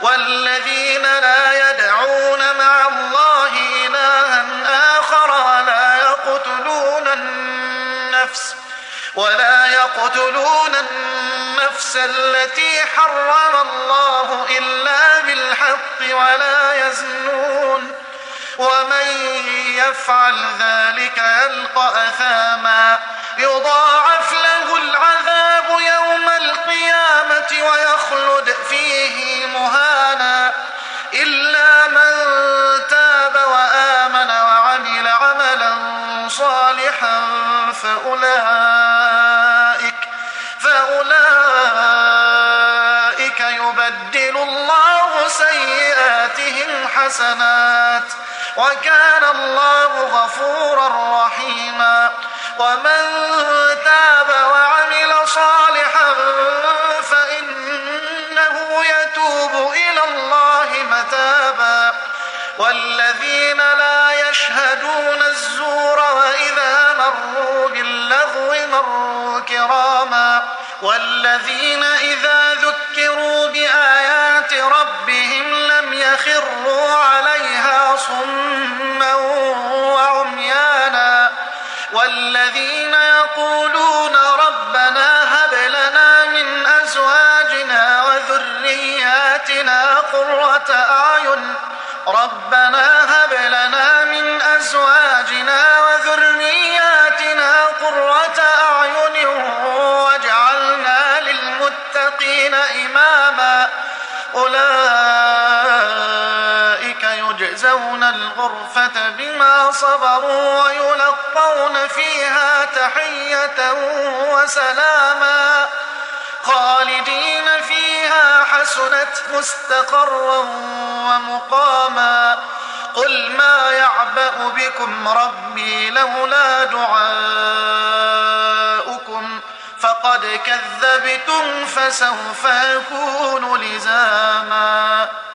والذين لا يدعون مع الله إلها آخر ولا يقتلون النفس التي حرم الله إلا بالحق ولا يزنون ومن يفعل ذلك يلقى أثاما يضاعف له العذاب يوم القيامة ويخلد فيه مهانا إلا من تاب وآمن وعمل عملا صالحا فأولئك يبدل الله سيئاتهم حسنات وكان الله غفورا رحيما ومن تاب وعمل صالحا فإنه يتوب إلى الله متابا والذين لا يشهدون الزور وإذا مروا باللغو مروا كراما والذين إذا ذكروا بآيات ربهم لم يخروا عليها صما وعميانا والذين يقولون ربنا هب لنا من أزواجنا وذرياتنا قرة أعين واجعلنا للمتقين إماما أولئك يجزون الغرفة بما صبروا ويلقون فيها تحية وسلاما خالدين فيها حسنت مستقرا ومقاما قل ما يعبأ بكم ربي لولا دعاؤكم فقد كذبتم فسوف يكون لزاما.